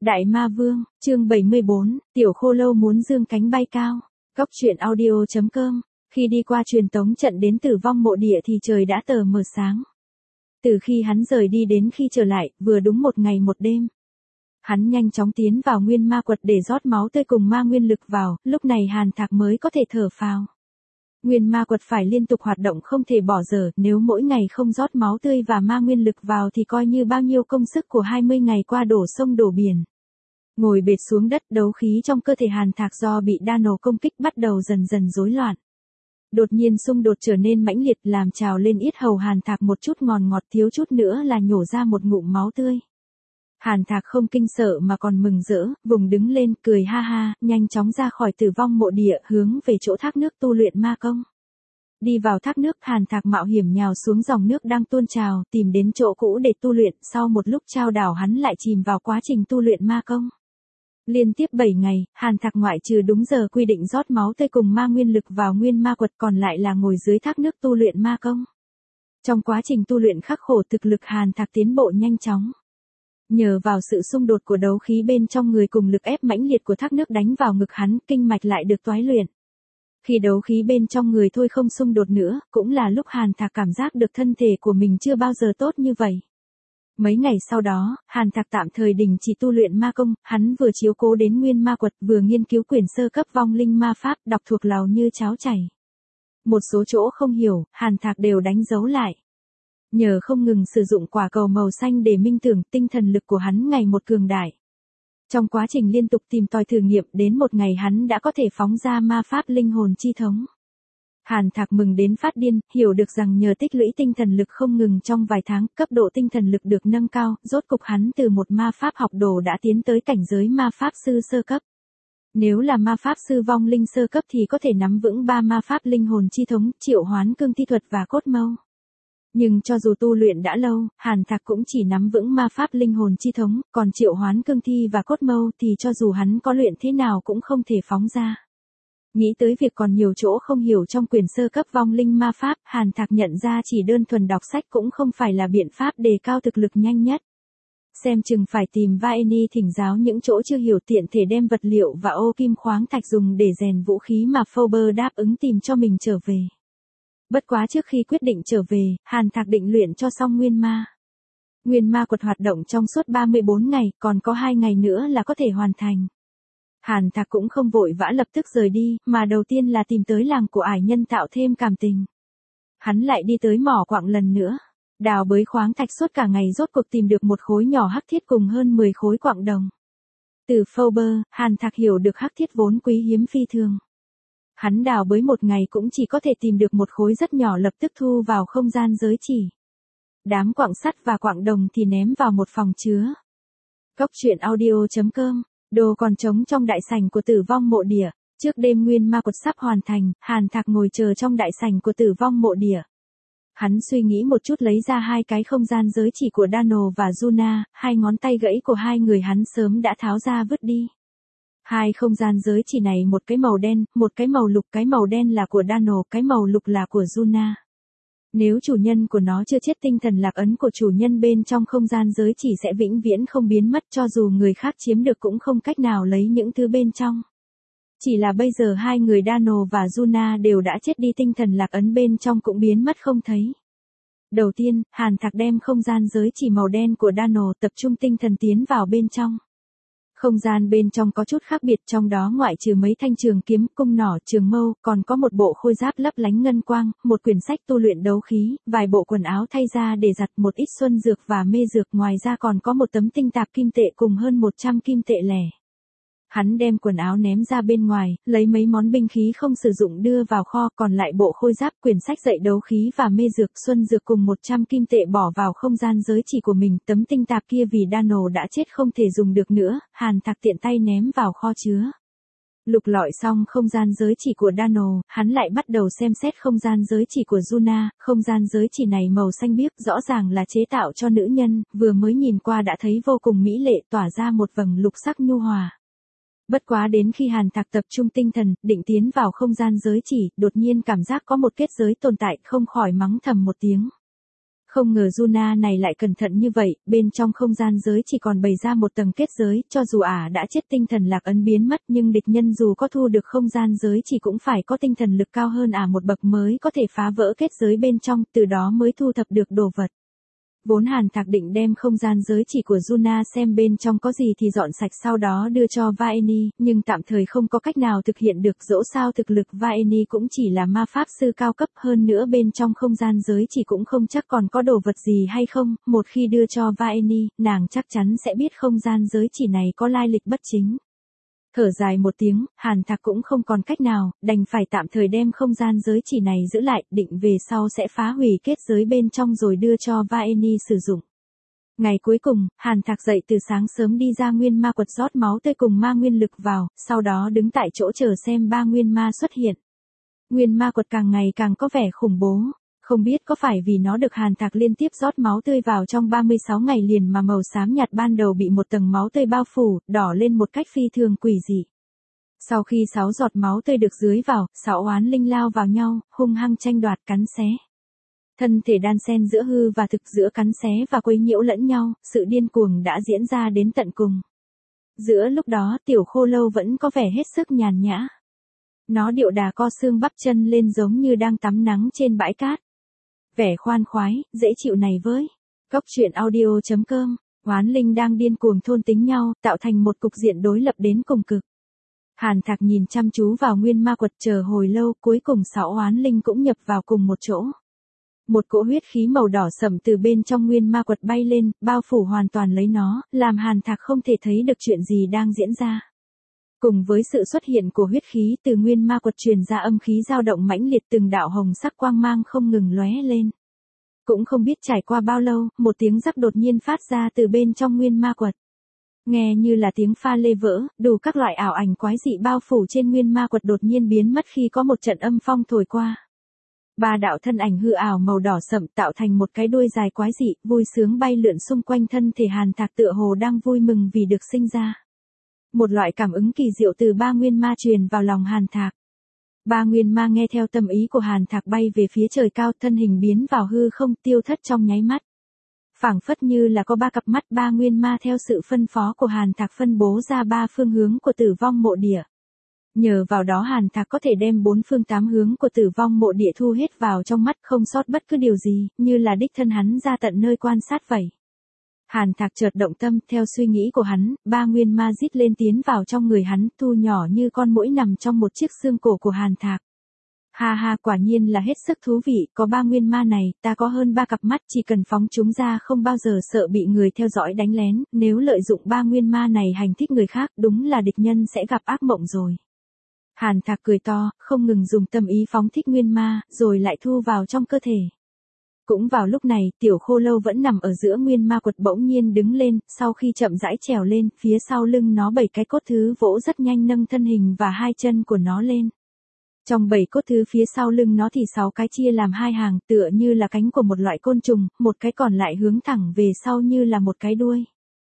Đại Ma Vương, chương 74, Tiểu Khô Lâu muốn dương cánh bay cao. Cốc truyện audio.com. Khi đi qua truyền tống trận đến Tử Vong Mộ Địa thì trời đã tờ mờ sáng. Từ khi hắn rời đi đến khi trở lại, vừa đúng một ngày một đêm. Hắn nhanh chóng tiến vào nguyên ma quật để rót máu tươi cùng ma nguyên lực vào, lúc này Hàn Thạc mới có thể thở phào. Nguyên ma quật phải liên tục hoạt động không thể bỏ dở, nếu mỗi ngày không rót máu tươi và ma nguyên lực vào thì coi như bao nhiêu công sức của 20 ngày qua đổ sông đổ biển. Ngồi bệt xuống đất, đấu khí trong cơ thể Hàn Thạc do bị Dano công kích bắt đầu dần dần rối loạn. Đột nhiên xung đột trở nên mãnh liệt làm trào lên yết hầu Hàn Thạc một chút ngọt thiếu chút nữa là nhổ ra một ngụm máu tươi. Hàn Thạc không kinh sợ mà còn mừng rỡ, vùng đứng lên cười ha ha, nhanh chóng ra khỏi Tử Vong Mộ Địa hướng về chỗ thác nước tu luyện ma công. Đi vào thác nước, Hàn Thạc mạo hiểm nhào xuống dòng nước đang tuôn trào, tìm đến chỗ cũ để tu luyện, sau một lúc trao đảo hắn lại chìm vào quá trình tu luyện ma công. Liên tiếp 7 ngày, Hàn Thạc ngoại trừ đúng giờ quy định rót máu tươi cùng ma nguyên lực vào nguyên ma quật còn lại là ngồi dưới thác nước tu luyện ma công. Trong quá trình tu luyện khắc khổ thực lực Hàn Thạc tiến bộ nhanh chóng. Nhờ vào sự xung đột của đấu khí bên trong người cùng lực ép mãnh liệt của thác nước đánh vào ngực hắn, kinh mạch lại được toái luyện. Khi đấu khí bên trong người thôi không xung đột nữa, cũng là lúc Hàn Thạc cảm giác được thân thể của mình chưa bao giờ tốt như vậy. Mấy ngày sau đó, Hàn Thạc tạm thời đình chỉ tu luyện ma công, hắn vừa chiếu cố đến nguyên ma quật vừa nghiên cứu quyển sơ cấp vong linh ma pháp đọc thuộc lòng như cháo chảy. Một số chỗ không hiểu, Hàn Thạc đều đánh dấu lại. Nhờ không ngừng sử dụng quả cầu màu xanh để minh tưởng, tinh thần lực của hắn ngày một cường đại. Trong quá trình liên tục tìm tòi thử nghiệm đến một ngày hắn đã có thể phóng ra ma pháp linh hồn chi thống. Hàn Thạc mừng đến phát điên, hiểu được rằng nhờ tích lũy tinh thần lực không ngừng trong vài tháng, cấp độ tinh thần lực được nâng cao, rốt cục hắn từ một ma pháp học đồ đã tiến tới cảnh giới ma pháp sư sơ cấp. Nếu là ma pháp sư vong linh sơ cấp thì có thể nắm vững 3 ma pháp linh hồn chi thống, triệu hoán cương thi thuật và cốt mâu. Nhưng cho dù tu luyện đã lâu, Hàn Thạc cũng chỉ nắm vững ma pháp linh hồn chi thống, còn triệu hoán cương thi và cốt mâu thì cho dù hắn có luyện thế nào cũng không thể phóng ra. Nghĩ tới việc còn nhiều chỗ không hiểu trong quyển sơ cấp vong linh ma pháp, Hàn Thạc nhận ra chỉ đơn thuần đọc sách cũng không phải là biện pháp đề cao thực lực nhanh nhất. Xem chừng phải tìm Vaeni thỉnh giáo những chỗ chưa hiểu tiện thể đem vật liệu và ô kim khoáng thạch dùng để rèn vũ khí mà Fauber đáp ứng tìm cho mình trở về. Bất quá trước khi quyết định trở về, Hàn Thạc định luyện cho xong nguyên ma. Nguyên ma quật hoạt động trong suốt 34 ngày, còn có 2 ngày nữa là có thể hoàn thành. Hàn Thạc cũng không vội vã lập tức rời đi, mà đầu tiên là tìm tới làng của ải nhân tạo thêm cảm tình. Hắn lại đi tới mỏ quặng lần nữa, đào bới khoáng thạch suốt cả ngày rốt cuộc tìm được một khối nhỏ hắc thiết cùng hơn 10 khối quặng đồng. Từ Fauber, Hàn Thạc hiểu được hắc thiết vốn quý hiếm phi thường. Hắn đào bới một ngày cũng chỉ có thể tìm được một khối rất nhỏ lập tức thu vào không gian giới chỉ. Đám quặng sắt và quặng đồng thì ném vào một phòng chứa. Cốc truyện audio.com. Đồ còn trống trong đại sảnh của Tử Vong Mộ Địa. Trước đêm nguyên ma quật sắp hoàn thành, Hàn Thạc ngồi chờ trong đại sảnh của Tử Vong Mộ Địa. Hắn suy nghĩ một chút lấy ra 2 cái không gian giới chỉ của Dano và Yuna, 2 ngón tay gãy của 2 người hắn sớm đã tháo ra vứt đi. 2 không gian giới chỉ này một cái màu đen, một cái màu lục, cái màu đen là của Dano, cái màu lục là của Yuna. Nếu chủ nhân của nó chưa chết tinh thần lạc ấn của chủ nhân bên trong không gian giới chỉ sẽ vĩnh viễn không biến mất cho dù người khác chiếm được cũng không cách nào lấy những thứ bên trong. Chỉ là bây giờ 2 người Dano và Yuna đều đã chết đi tinh thần lạc ấn bên trong cũng biến mất không thấy. Đầu tiên, Hàn Thạc đem không gian giới chỉ màu đen của Dano tập trung tinh thần tiến vào bên trong. Không gian bên trong có chút khác biệt, trong đó ngoại trừ mấy thanh trường kiếm, cung nỏ, trường mâu, còn có một bộ khôi giáp lấp lánh ngân quang, một quyển sách tu luyện đấu khí, vài bộ quần áo thay ra để giặt, một ít xuân dược và mê dược, ngoài ra còn có một tấm tinh tạp kim tệ cùng hơn 100 kim tệ lẻ. Hắn đem quần áo ném ra bên ngoài, lấy mấy món binh khí không sử dụng đưa vào kho, còn lại bộ khôi giáp, quyển sách dạy đấu khí và mê dược, xuân dược cùng 100 kim tệ bỏ vào không gian giới chỉ của mình, tấm tinh tạp kia vì Dano đã chết không thể dùng được nữa, Hàn Thạc tiện tay ném vào kho chứa. Lục lọi xong không gian giới chỉ của Dano, hắn lại bắt đầu xem xét không gian giới chỉ của Yuna, không gian giới chỉ này màu xanh biếc rõ ràng là chế tạo cho nữ nhân, vừa mới nhìn qua đã thấy vô cùng mỹ lệ tỏa ra một vầng lục sắc nhu hòa. Bất quá đến khi Hàn Thạc tập trung tinh thần, định tiến vào không gian giới chỉ, đột nhiên cảm giác có một kết giới tồn tại, không khỏi mắng thầm một tiếng. Không ngờ Yuna này lại cẩn thận như vậy, bên trong không gian giới chỉ còn bày ra một tầng kết giới, cho dù ả đã chết tinh thần lạc ấn biến mất nhưng địch nhân dù có thu được không gian giới chỉ cũng phải có tinh thần lực cao hơn ả một bậc mới có thể phá vỡ kết giới bên trong, từ đó mới thu thập được đồ vật. Vốn Hàn Thạc định đem không gian giới chỉ của Yuna xem bên trong có gì thì dọn sạch sau đó đưa cho Vaeni, nhưng tạm thời không có cách nào thực hiện được, dẫu sao thực lực Vaeni cũng chỉ là ma pháp sư cao cấp, hơn nữa bên trong không gian giới chỉ cũng không chắc còn có đồ vật gì hay không, một khi đưa cho Vaeni, nàng chắc chắn sẽ biết không gian giới chỉ này có lai lịch bất chính. Thở dài một tiếng, Hàn Thạc cũng không còn cách nào, đành phải tạm thời đem không gian giới chỉ này giữ lại, định về sau sẽ phá hủy kết giới bên trong rồi đưa cho Vaeni sử dụng. Ngày cuối cùng, Hàn Thạc dậy từ sáng sớm đi ra nguyên ma quật rót máu tươi cùng ma nguyên lực vào, sau đó đứng tại chỗ chờ xem ba nguyên ma xuất hiện. Nguyên ma quật càng ngày càng có vẻ khủng bố. Không biết có phải vì nó được Hàn Thạc liên tiếp rót máu tươi vào trong 36 ngày liền mà màu xám nhạt ban đầu bị một tầng máu tươi bao phủ, đỏ lên một cách phi thường quỷ dị. Sau khi 6 giọt máu tươi được dưới vào, 6 oán linh lao vào nhau, hung hăng tranh đoạt cắn xé. Thân thể đan xen giữa hư và thực, giữa cắn xé và quấy nhiễu lẫn nhau, sự điên cuồng đã diễn ra đến tận cùng. Giữa lúc đó tiểu khô lâu vẫn có vẻ hết sức nhàn nhã. Nó điệu đà co xương bắp chân lên giống như đang tắm nắng trên bãi cát. Vẻ khoan khoái, dễ chịu này với. Cốc truyện audio.com, oán linh đang điên cuồng thôn tính nhau, tạo thành một cục diện đối lập đến cùng cực. Hàn Thạc nhìn chăm chú vào nguyên ma quật chờ hồi lâu, cuối cùng 6 oán linh cũng nhập vào cùng một chỗ. Một cỗ huyết khí màu đỏ sẫm từ bên trong nguyên ma quật bay lên, bao phủ hoàn toàn lấy nó, làm Hàn Thạc không thể thấy được chuyện gì đang diễn ra. Cùng với sự xuất hiện của huyết khí từ nguyên ma quật truyền ra âm khí dao động mãnh liệt, từng đạo hồng sắc quang mang không ngừng lóe lên. Cũng không biết trải qua bao lâu, một tiếng rắc đột nhiên phát ra từ bên trong nguyên ma quật. Nghe như là tiếng pha lê vỡ, đủ các loại ảo ảnh quái dị bao phủ trên nguyên ma quật đột nhiên biến mất khi có một trận âm phong thổi qua. Ba đạo thân ảnh hư ảo màu đỏ sẫm tạo thành một cái đuôi dài quái dị, vui sướng bay lượn xung quanh thân thể Hàn Thạc, tựa hồ đang vui mừng vì được sinh ra. Một loại cảm ứng kỳ diệu từ ba nguyên ma truyền vào lòng Hàn Thạc. Ba nguyên ma nghe theo tâm ý của Hàn Thạc bay về phía trời cao, thân hình biến vào hư không, tiêu thất trong nháy mắt. Phảng phất như là có ba cặp mắt, ba nguyên ma theo sự phân phó của Hàn Thạc phân bố ra ba phương hướng của Tử Vong Mộ Địa. Nhờ vào đó Hàn Thạc có thể đem 4 phương 8 hướng của Tử Vong Mộ Địa thu hết vào trong mắt, không sót bất cứ điều gì, như là đích thân hắn ra tận nơi quan sát vậy. Hàn Thạc chợt động tâm, theo suy nghĩ của hắn, ba nguyên ma rít lên tiến vào trong người hắn, thu nhỏ như con muỗi nằm trong một chiếc xương cổ của Hàn Thạc. Ha ha, quả nhiên là hết sức thú vị, có ba nguyên ma này, ta có hơn 3 cặp mắt, chỉ cần phóng chúng ra không bao giờ sợ bị người theo dõi đánh lén, nếu lợi dụng ba nguyên ma này hành thích người khác, đúng là địch nhân sẽ gặp ác mộng rồi. Hàn Thạc cười to, không ngừng dùng tâm ý phóng thích nguyên ma, rồi lại thu vào trong cơ thể. Cũng vào lúc này, tiểu khô lâu vẫn nằm ở giữa nguyên ma quật bỗng nhiên đứng lên, sau khi chậm rãi trèo lên, phía sau lưng nó 7 cái cốt thứ vỗ rất nhanh nâng thân hình và 2 chân của nó lên. Trong 7 cốt thứ phía sau lưng nó thì 6 cái chia làm 2 hàng, tựa như là cánh của một loại côn trùng, một cái còn lại hướng thẳng về sau như là một cái đuôi.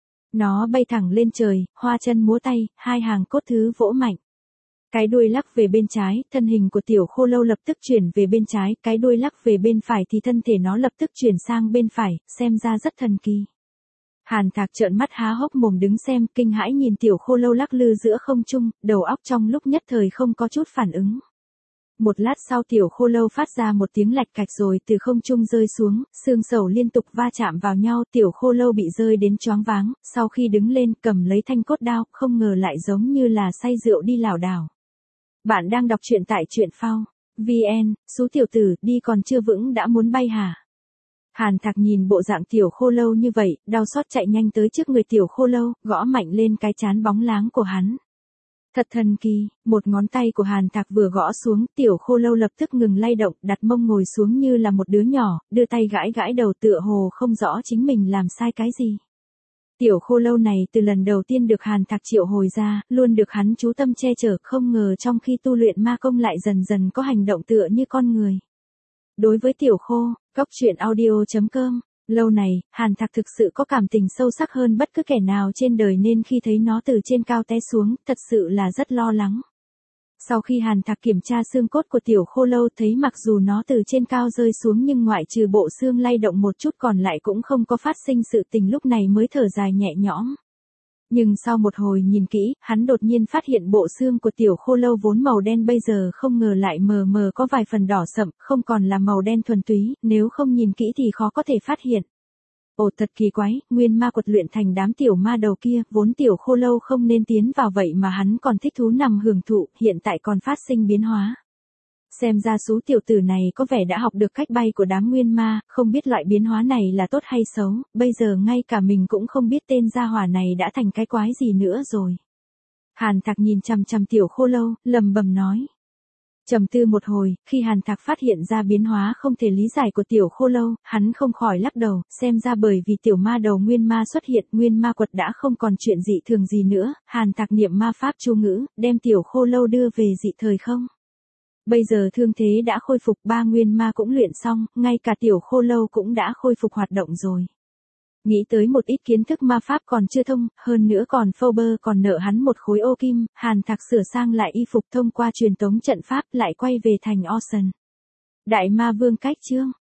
Nó bay thẳng lên trời, hoa chân múa tay, 2 hàng cốt thứ vỗ mạnh. Cái đuôi lắc về bên trái, thân hình của tiểu khô lâu lập tức chuyển về bên trái, cái đuôi lắc về bên phải thì thân thể nó lập tức chuyển sang bên phải, xem ra rất thần kỳ. Hàn Thạc trợn mắt há hốc mồm đứng xem, kinh hãi nhìn tiểu khô lâu lắc lư giữa không trung, đầu óc trong lúc nhất thời không có chút phản ứng. Một lát sau tiểu khô lâu phát ra một tiếng lạch cạch rồi từ không trung rơi xuống, xương sầu liên tục va chạm vào nhau, tiểu khô lâu bị rơi đến choáng váng, sau khi đứng lên cầm lấy thanh cốt đao, không ngờ lại giống như là say rượu đi lảo đảo. Bạn đang đọc truyện tại truyện phao VN, số tiểu tử, đi còn chưa vững đã muốn bay hả? Hàn Thạc nhìn bộ dạng tiểu khô lâu như vậy, đau xót chạy nhanh tới trước người tiểu khô lâu, gõ mạnh lên cái trán bóng láng của hắn. Thật thần kỳ, một ngón tay của Hàn Thạc vừa gõ xuống, tiểu khô lâu lập tức ngừng lay động, đặt mông ngồi xuống như là một đứa nhỏ, đưa tay gãi gãi đầu tựa hồ không rõ chính mình làm sai cái gì. Tiểu khô lâu này từ lần đầu tiên được Hàn Thạc triệu hồi ra, luôn được hắn chú tâm che chở, không ngờ trong khi tu luyện ma công lại dần dần có hành động tựa như con người. Đối với tiểu khô, cốc truyện audio.com, lâu này, Hàn Thạc thực sự có cảm tình sâu sắc hơn bất cứ kẻ nào trên đời nên khi thấy nó từ trên cao té xuống, thật sự là rất lo lắng. Sau khi Hàn Thạc kiểm tra xương cốt của tiểu khô lâu thấy mặc dù nó từ trên cao rơi xuống nhưng ngoại trừ bộ xương lay động một chút còn lại cũng không có phát sinh sự tình, lúc này mới thở dài nhẹ nhõm. Nhưng sau một hồi nhìn kỹ, hắn đột nhiên phát hiện bộ xương của tiểu khô lâu vốn màu đen bây giờ không ngờ lại mờ mờ có vài phần đỏ sậm, không còn là màu đen thuần túy, nếu không nhìn kỹ thì khó có thể phát hiện. Ồ thật kỳ quái, nguyên ma quật luyện thành đám tiểu ma đầu kia, vốn tiểu khô lâu không nên tiến vào vậy mà hắn còn thích thú nằm hưởng thụ, hiện tại còn phát sinh biến hóa. Xem ra số tiểu tử này có vẻ đã học được cách bay của đám nguyên ma, không biết loại biến hóa này là tốt hay xấu, bây giờ ngay cả mình cũng không biết tên gia hỏa này đã thành cái quái gì nữa rồi. Hàn Thạc nhìn chằm chằm tiểu khô lâu, lầm bầm nói. Trầm tư một hồi, khi Hàn Thạc phát hiện ra biến hóa không thể lý giải của tiểu khô lâu, hắn không khỏi lắc đầu, xem ra bởi vì tiểu ma đầu nguyên ma xuất hiện, nguyên ma quật đã không còn chuyện dị thường gì nữa, Hàn Thạc niệm ma pháp chú ngữ, đem tiểu khô lâu đưa về dị thời không. Bây giờ thương thế đã khôi phục, 3 nguyên ma cũng luyện xong, ngay cả tiểu khô lâu cũng đã khôi phục hoạt động rồi. Nghĩ tới một ít kiến thức ma pháp còn chưa thông, hơn nữa còn Phobber còn nợ hắn một khối ô kim, Hàn Thạc sửa sang lại y phục thông qua truyền tống trận pháp lại quay về thành Ocean. Đại ma vương cách chương.